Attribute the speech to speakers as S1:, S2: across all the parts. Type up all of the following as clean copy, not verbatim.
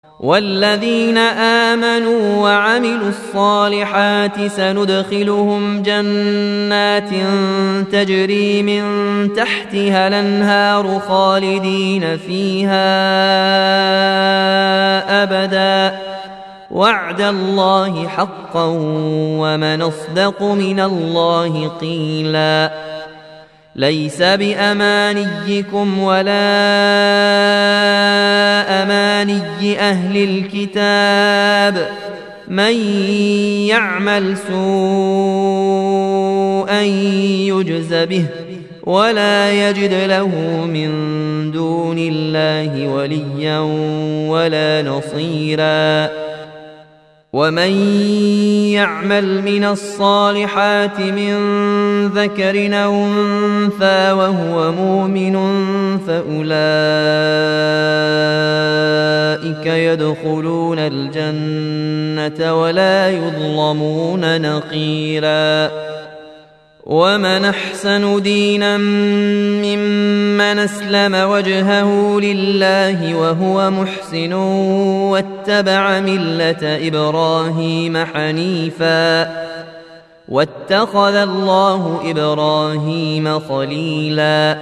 S1: والذين آمنوا وعملوا الصالحات سندخلهم جنات تجري من تحتها الأنهار خالدين فيها أبدا وعد الله حقا ومن أصدق من الله قيلا ليس بأمانيكم ولا أماني أهل الكتاب من يعمل سوءا يجز به ولا يجد له من دون الله وليا ولا نصيرا ومن يعمل من الصالحات من ذكر أو أنثى وهو مؤمن فأولئك يدخلون الجنة ولا يظلمون نقيرا ومن أحسن دينا ممن أسلم وجهه لله وهو محسن واتبع ملة إبراهيم حنيفا واتخذ الله إبراهيم خليلا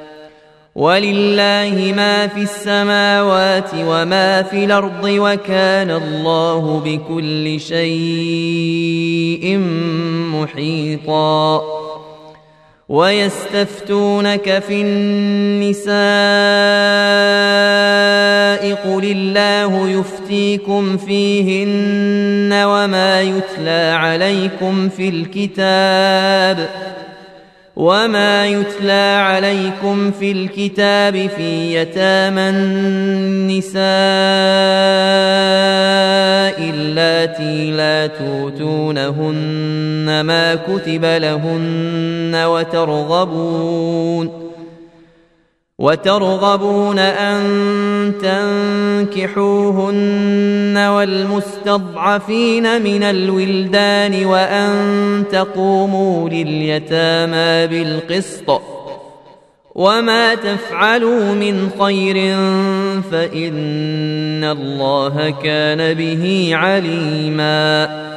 S1: ولله ما في السماوات وما في الأرض وكان الله بكل شيء محيطا ويستفتونك في النساء قل الله يفتيكم فيهن وما يتلى عليكم في الكتاب في يتامى النساء اللاتي لا توتونهن ما كتب لهن وترغبون أن تنكحوهن والمستضعفين من الولدان وأن تقوموا لليتامى بالقسط وما تفعلوا من خير فإن الله كان به عليما